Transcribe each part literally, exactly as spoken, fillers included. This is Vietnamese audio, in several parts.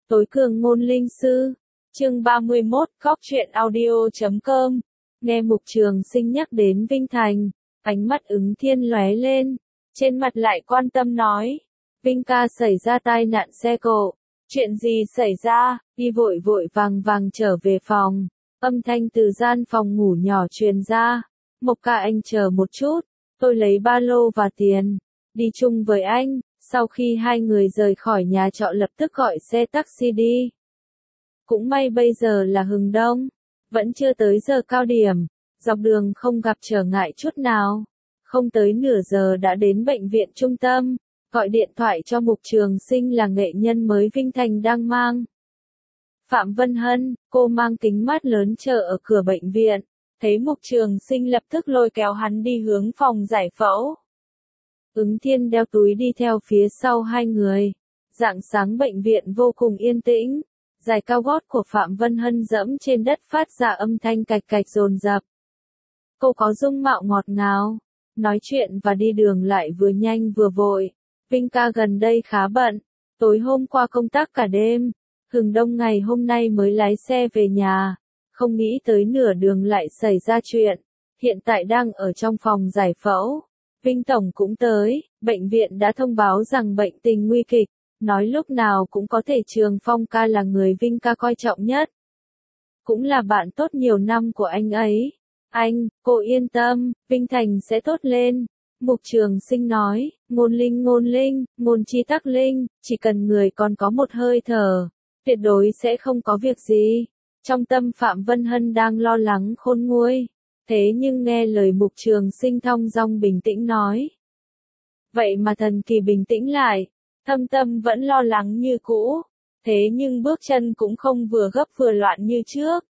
Tối cường ngôn linh sư, chương ba mươi mốt, góc truyện audio chấm com. Nghe Mục Trường Sinh nhắc đến Vinh Thành, ánh mắt Ứng Thiên lóe lên, trên mặt lại quan tâm nói, Vinh ca xảy ra tai nạn xe cộ, chuyện gì xảy ra, đi vội vội vàng vàng trở về phòng, âm thanh từ gian phòng ngủ nhỏ truyền ra, Mộc ca anh chờ một chút, tôi lấy ba lô và tiền, đi chung với anh. Sau khi hai người rời khỏi nhà trọ lập tức gọi xe taxi đi. Cũng may bây giờ là hừng đông, vẫn chưa tới giờ cao điểm, dọc đường không gặp trở ngại chút nào. Không tới nửa giờ đã đến bệnh viện trung tâm, gọi điện thoại cho Mục Trường Sinh là nghệ nhân mới Vinh Thành đang mang. Phạm Vân Hân, cô mang kính mát lớn chờ ở cửa bệnh viện, thấy Mục Trường Sinh lập tức lôi kéo hắn đi hướng phòng giải phẫu. Ứng Thiên đeo túi đi theo phía sau hai người. Rạng sáng bệnh viện vô cùng yên tĩnh, giày cao gót của Phạm Vân Hân dẫm trên đất phát ra âm thanh cạch cạch dồn dập. Cô có dung mạo ngọt ngào, nói chuyện và đi đường lại vừa nhanh vừa vội. Vinh ca gần đây khá bận, tối hôm qua công tác cả đêm, hừng đông ngày hôm nay mới lái xe về nhà, không nghĩ tới nửa đường lại xảy ra chuyện, hiện tại đang ở trong phòng giải phẫu. Vinh Tổng cũng tới, bệnh viện đã thông báo rằng bệnh tình nguy kịch, nói lúc nào cũng có thể Trường Phong ca là người Vinh ca coi trọng nhất. Cũng là bạn tốt nhiều năm của anh ấy. Anh, cô yên tâm, Vinh Thành sẽ tốt lên. Mục Trường Sinh nói, ngôn linh ngôn linh, ngôn chi tắc linh, chỉ cần người còn có một hơi thở, tuyệt đối sẽ không có việc gì. Trong tâm Phạm Vân Hân đang lo lắng khôn nguôi. Thế nhưng nghe lời Mục Trường Sinh thong dong bình tĩnh nói. Vậy mà thần kỳ bình tĩnh lại, thâm tâm vẫn lo lắng như cũ, thế nhưng bước chân cũng không vừa gấp vừa loạn như trước.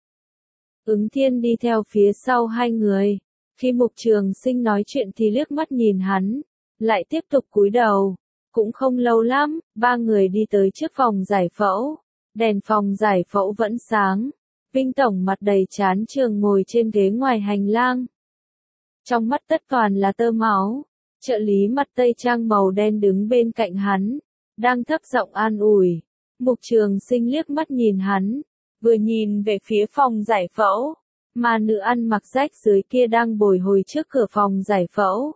Ứng Thiên đi theo phía sau hai người, khi Mục Trường Sinh nói chuyện thì liếc mắt nhìn hắn, lại tiếp tục cúi đầu. Cũng không lâu lắm, ba người đi tới trước phòng giải phẫu, đèn phòng giải phẫu vẫn sáng. Vinh Tổng mặt đầy chán trường ngồi trên ghế ngoài hành lang. Trong mắt tất toàn là tơ máu, trợ lý mặt tây trang màu đen đứng bên cạnh hắn, đang thấp giọng an ủi. Mục Trường Sinh liếc mắt nhìn hắn, vừa nhìn về phía phòng giải phẫu, mà nữ ăn mặc rách dưới kia đang bồi hồi trước cửa phòng giải phẫu.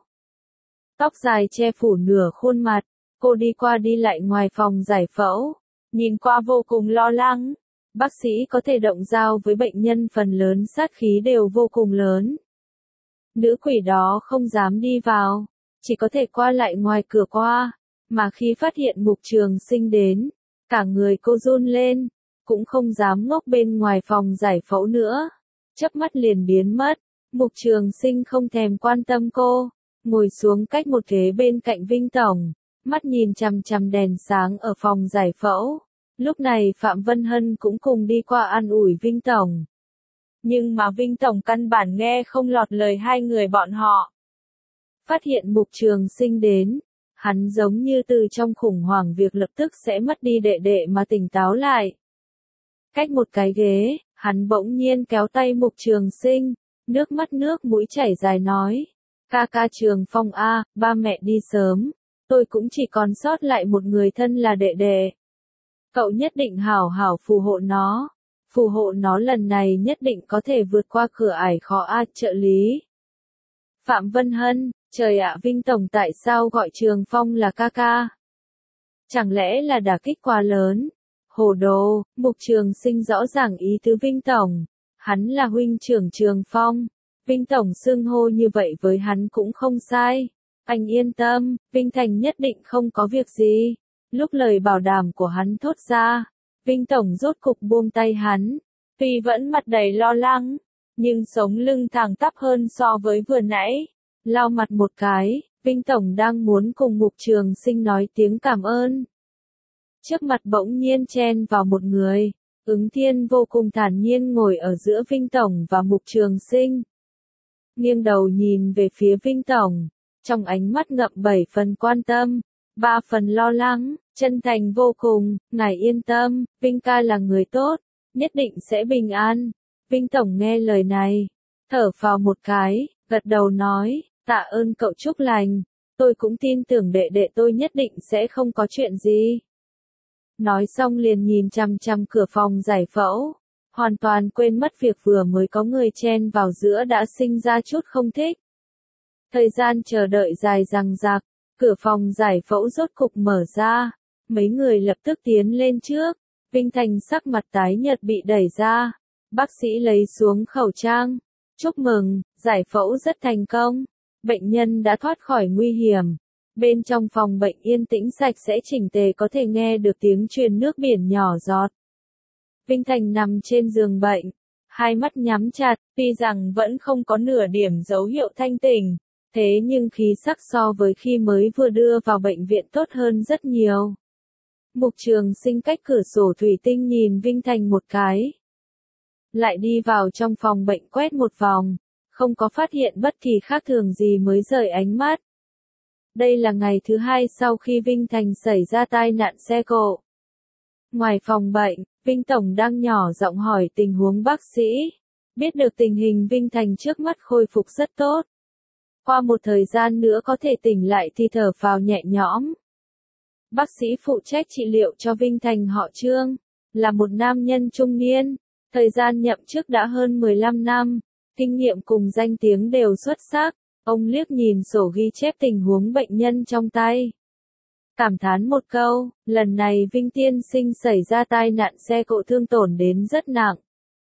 Tóc dài che phủ nửa khuôn mặt, cô đi qua đi lại ngoài phòng giải phẫu, nhìn qua vô cùng lo lắng. Bác sĩ có thể động dao với bệnh nhân phần lớn sát khí đều vô cùng lớn. Nữ quỷ đó không dám đi vào, chỉ có thể qua lại ngoài cửa qua, mà khi phát hiện Mục Trường Sinh đến, cả người cô run lên, cũng không dám ngốc bên ngoài phòng giải phẫu nữa, chớp mắt liền biến mất. Mục Trường Sinh không thèm quan tâm cô, ngồi xuống cách một ghế bên cạnh Vinh Tổng, mắt nhìn chằm chằm đèn sáng ở phòng giải phẫu. Lúc này Phạm Vân Hân cũng cùng đi qua an ủi Vinh Tổng. Nhưng mà Vinh Tổng căn bản nghe không lọt lời hai người bọn họ. Phát hiện Mục Trường Sinh đến, hắn giống như từ trong khủng hoảng việc lập tức sẽ mất đi đệ đệ mà tỉnh táo lại. Cách một cái ghế, hắn bỗng nhiên kéo tay Mục Trường Sinh, nước mắt nước mũi chảy dài nói. Ca ca Trường Phong a, ba mẹ đi sớm, tôi cũng chỉ còn sót lại một người thân là đệ đệ. Cậu nhất định hảo hảo phù hộ nó, phù hộ nó lần này nhất định có thể vượt qua cửa ải khó a. Trợ lý Phạm Vân Hân, trời ạ, Vinh Tổng tại sao gọi Trường Phong là ca ca? Chẳng lẽ là đả kích quá lớn? Hồ đồ, Mục Trường Sinh rõ ràng ý tứ Vinh Tổng, hắn là huynh trưởng Trường Phong, Vinh Tổng xưng hô như vậy với hắn cũng không sai. Anh yên tâm, Vinh Thành nhất định không có việc gì. Lúc lời bảo đảm của hắn thốt ra, Vinh Tổng rốt cục buông tay hắn, tuy vẫn mặt đầy lo lắng, nhưng sống lưng thẳng tắp hơn so với vừa nãy. Lau mặt một cái, Vinh Tổng đang muốn cùng Mục Trường Sinh nói tiếng cảm ơn. Trước mặt bỗng nhiên chen vào một người, Ứng Thiên vô cùng thản nhiên ngồi ở giữa Vinh Tổng và Mục Trường Sinh. Nghiêng đầu nhìn về phía Vinh Tổng, trong ánh mắt ngậm bảy phần quan tâm, ba phần lo lắng, chân thành vô cùng. Ngài yên tâm, Vinh ca là người tốt, nhất định sẽ bình an. Vinh Tổng nghe lời này, thở phào một cái, gật đầu nói, tạ ơn cậu chúc lành, tôi cũng tin tưởng đệ đệ tôi nhất định sẽ không có chuyện gì. Nói xong liền nhìn chằm chằm cửa phòng giải phẫu, hoàn toàn quên mất việc vừa mới có người chen vào giữa đã sinh ra chút không thích. Thời gian chờ đợi dài dằng dặc, cửa phòng giải phẫu rốt cục mở ra, mấy người lập tức tiến lên trước, Vinh Thành sắc mặt tái nhợt bị đẩy ra, bác sĩ lấy xuống khẩu trang, chúc mừng, giải phẫu rất thành công, bệnh nhân đã thoát khỏi nguy hiểm. Bên trong phòng bệnh yên tĩnh sạch sẽ chỉnh tề có thể nghe được tiếng truyền nước biển nhỏ giọt. Vinh Thành nằm trên giường bệnh, hai mắt nhắm chặt, tuy rằng vẫn không có nửa điểm dấu hiệu thanh tỉnh, thế nhưng khí sắc so với khi mới vừa đưa vào bệnh viện tốt hơn rất nhiều. Mục Trường Sinh cách cửa sổ thủy tinh nhìn Vinh Thành một cái. Lại đi vào trong phòng bệnh quét một vòng, không có phát hiện bất kỳ khác thường gì mới rời ánh mắt. Đây là ngày thứ hai sau khi Vinh Thành xảy ra tai nạn xe cộ. Ngoài phòng bệnh, Vinh Tổng đang nhỏ giọng hỏi tình huống bác sĩ. Biết được tình hình Vinh Thành trước mắt khôi phục rất tốt. Qua một thời gian nữa có thể tỉnh lại thì thở phào nhẹ nhõm. Bác sĩ phụ trách trị liệu cho Vinh Thành họ Trương, là một nam nhân trung niên, thời gian nhậm chức đã hơn mười lăm năm, kinh nghiệm cùng danh tiếng đều xuất sắc. Ông liếc nhìn sổ ghi chép tình huống bệnh nhân trong tay. Cảm thán một câu, lần này Vinh tiên sinh xảy ra tai nạn xe cộ thương tổn đến rất nặng.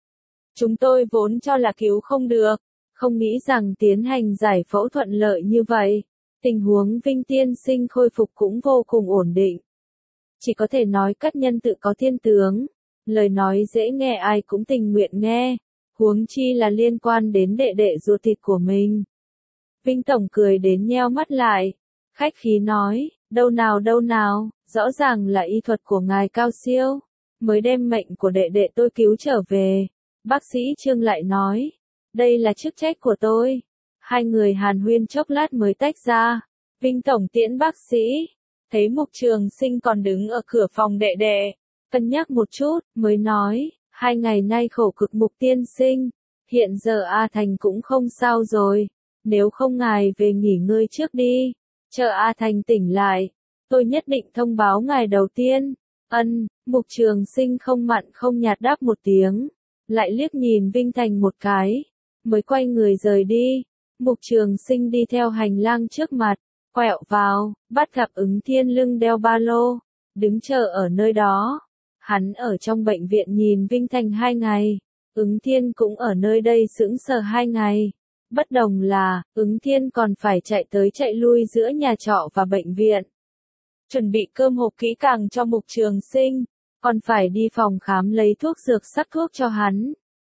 Chúng tôi vốn cho là cứu không được, không nghĩ rằng tiến hành giải phẫu thuận lợi như vậy. Tình huống Vinh tiên sinh khôi phục cũng vô cùng ổn định. Chỉ có thể nói các nhân tự có thiên tướng, lời nói dễ nghe ai cũng tình nguyện nghe, huống chi là liên quan đến đệ đệ ruột thịt của mình. Vinh Tổng cười đến nheo mắt lại, khách khí nói, đâu nào đâu nào, rõ ràng là y thuật của ngài cao siêu, mới đem mệnh của đệ đệ tôi cứu trở về. Bác sĩ Trương lại nói, đây là chức trách của tôi. Hai người hàn huyên chốc lát mới tách ra, Vinh Tổng tiễn bác sĩ, thấy Mục Trường Sinh còn đứng ở cửa phòng đệ đệ, cân nhắc một chút, mới nói, hai ngày nay khổ cực Mục tiên sinh, hiện giờ A Thành cũng không sao rồi. Nếu không ngài về nghỉ ngơi trước đi, chờ A Thành tỉnh lại, tôi nhất định thông báo ngài đầu tiên. Ân, Mục Trường Sinh không mặn không nhạt đáp một tiếng, lại liếc nhìn Vinh Thành một cái, mới quay người rời đi. Mục Trường Sinh đi theo hành lang trước mặt, quẹo vào, bắt gặp Ứng Thiên lưng đeo ba lô, đứng chờ ở nơi đó. Hắn ở trong bệnh viện nhìn Vinh Thành hai ngày, Ứng Thiên cũng ở nơi đây sững sờ hai ngày. Bất đồng là, Ứng Thiên còn phải chạy tới chạy lui giữa nhà trọ và bệnh viện. Chuẩn bị cơm hộp kỹ càng cho Mục Trường Sinh, còn phải đi phòng khám lấy thuốc dược sắc thuốc cho hắn.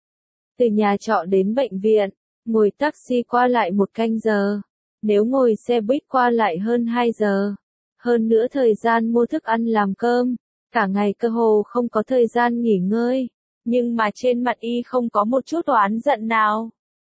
Từ nhà trọ đến bệnh viện, ngồi taxi qua lại một canh giờ, nếu ngồi xe buýt qua lại hơn hai giờ. Hơn nữa thời gian mua thức ăn làm cơm, cả ngày cơ hồ không có thời gian nghỉ ngơi, nhưng mà trên mặt y không có một chút oán giận nào.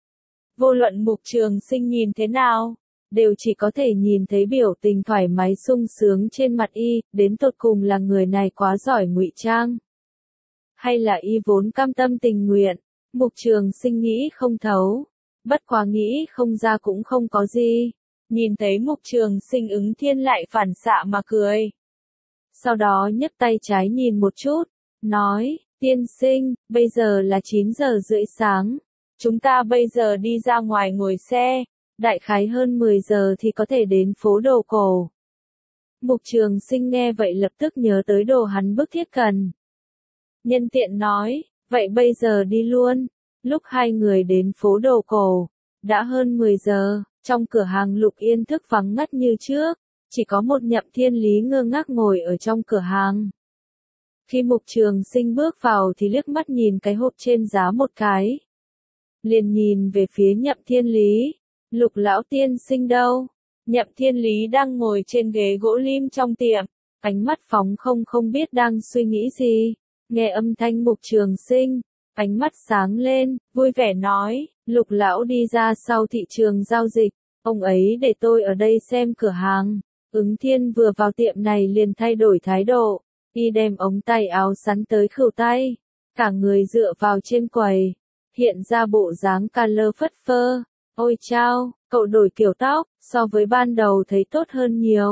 Vô luận Mục Trường Sinh nhìn thế nào, đều chỉ có thể nhìn thấy biểu tình thoải mái sung sướng trên mặt y, đến tột cùng là người này quá giỏi ngụy trang. Hay là y vốn cam tâm tình nguyện, Mục Trường Sinh nghĩ không thấu, bất quá nghĩ không ra cũng không có gì. Nhìn thấy Mục Trường Sinh Ứng Thiên lại phản xạ mà cười. Sau đó nhấc tay trái nhìn một chút, nói, tiên sinh, bây giờ là chín giờ rưỡi sáng. Chúng ta bây giờ đi ra ngoài ngồi xe, đại khái hơn mười giờ thì có thể đến phố đồ cổ. Mục Trường Sinh nghe vậy lập tức nhớ tới đồ hắn bức thiết cần. Nhân tiện nói, vậy bây giờ đi luôn. Lúc hai người đến phố đồ cổ, đã hơn mười giờ, trong cửa hàng Lục Yên thức vắng ngắt như trước, chỉ có một Nhậm Thiên Lý ngơ ngác ngồi ở trong cửa hàng. Khi Mục Trường Sinh bước vào thì liếc mắt nhìn cái hộp trên giá một cái. Liền nhìn về phía Nhậm Thiên Lý, Lục lão tiên sinh đâu? Nhậm Thiên Lý đang ngồi trên ghế gỗ lim trong tiệm, ánh mắt phóng không không biết đang suy nghĩ gì. Nghe âm thanh Mục Trường Sinh, ánh mắt sáng lên, vui vẻ nói, Lục lão đi ra sau thị trường giao dịch, ông ấy để tôi ở đây xem cửa hàng. Ứng Thiên vừa vào tiệm này liền thay đổi thái độ, y đem ống tay áo sắn tới khuỷu tay, cả người dựa vào trên quầy, hiện ra bộ dáng ca lơ phất phơ. Ôi chao, cậu đổi kiểu tóc, so với ban đầu thấy tốt hơn nhiều.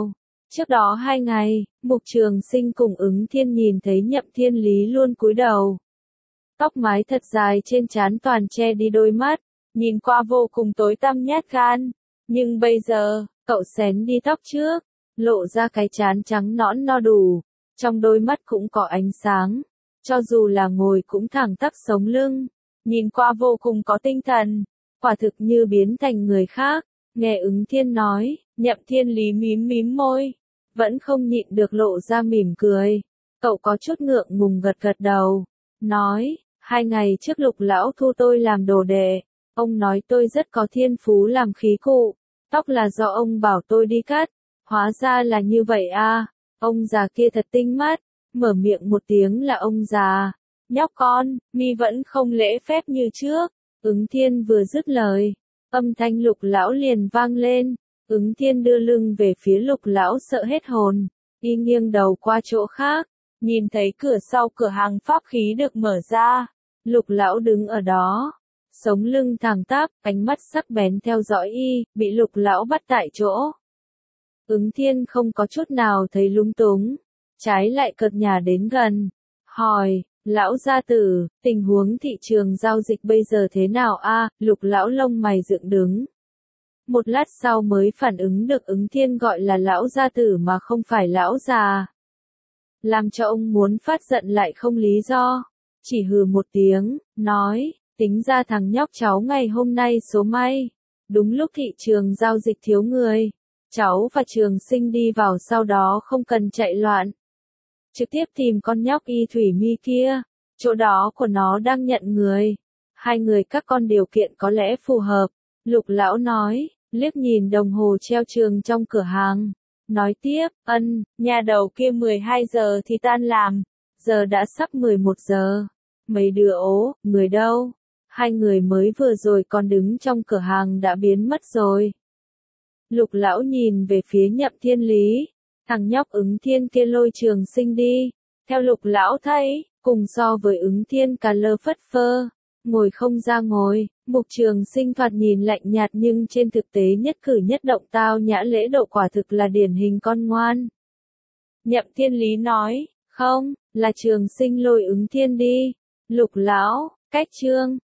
Trước đó hai ngày, Mục Trường Sinh cùng Ứng Thiên nhìn thấy Nhậm Thiên Lý luôn cúi đầu. Tóc mái thật dài trên trán toàn che đi đôi mắt, nhìn qua vô cùng tối tăm nhát gan. Nhưng bây giờ, cậu xén đi tóc trước, lộ ra cái trán trắng nõn no đủ, trong đôi mắt cũng có ánh sáng, cho dù là ngồi cũng thẳng tắp sống lưng, nhìn qua vô cùng có tinh thần, quả thực như biến thành người khác. Nghe Ứng Thiên nói, Nhậm Thiên Lý mím mím môi, vẫn không nhịn được lộ ra mỉm cười. Cậu có chút ngượng ngùng gật gật đầu, nói, hai ngày trước Lục lão thu tôi làm đồ đệ, ông nói tôi rất có thiên phú làm khí cụ, tóc là do ông bảo tôi đi cắt, hóa ra là như vậy à. Ông già kia thật tinh mắt, mở miệng một tiếng là ông già. Nhóc con, mi vẫn không lễ phép như trước. Ứng Thiên vừa dứt lời, âm thanh Lục lão liền vang lên. Ứng Thiên đưa lưng về phía Lục lão sợ hết hồn, y nghiêng đầu qua chỗ khác, nhìn thấy cửa sau cửa hàng pháp khí được mở ra. Lục lão đứng ở đó, sống lưng thẳng tắp, ánh mắt sắc bén theo dõi y, bị Lục lão bắt tại chỗ. Ứng Thiên không có chút nào thấy lúng túng, trái lại cợt nhả đến gần, hỏi, lão gia tử, tình huống thị trường giao dịch bây giờ thế nào a? Lục lão lông mày dựng đứng. Một lát sau mới phản ứng được Ứng Thiên gọi là lão gia tử mà không phải lão già. Làm cho ông muốn phát giận lại không lý do, chỉ hừ một tiếng, nói, tính ra thằng nhóc cháu ngày hôm nay số may, đúng lúc thị trường giao dịch thiếu người. Cháu và Trường Sinh đi vào sau đó không cần chạy loạn. Trực tiếp tìm con nhóc Y Thủy Mi kia, chỗ đó của nó đang nhận người. Hai người các con điều kiện có lẽ phù hợp. Lục lão nói, liếc nhìn đồng hồ treo trường trong cửa hàng. Nói tiếp, ân, nhà đầu kia mười hai giờ thì tan làm, giờ đã sắp mười một giờ. Mấy đứa ố, người đâu? Hai người mới vừa rồi còn đứng trong cửa hàng đã biến mất rồi. Lục lão nhìn về phía Nhậm Thiên Lý, thằng nhóc Ứng Thiên kia lôi Trường Sinh đi. Theo Lục lão thấy, cùng so với Ứng Thiên cà lơ phất phơ, ngồi không ra ngồi, Mục Trường Sinh thoạt nhìn lạnh nhạt nhưng trên thực tế nhất cử nhất động tao nhã lễ độ quả thực là điển hình con ngoan. Nhậm Thiên Lý nói, không, là Trường Sinh lôi Ứng Thiên đi. Lục lão, cách trương,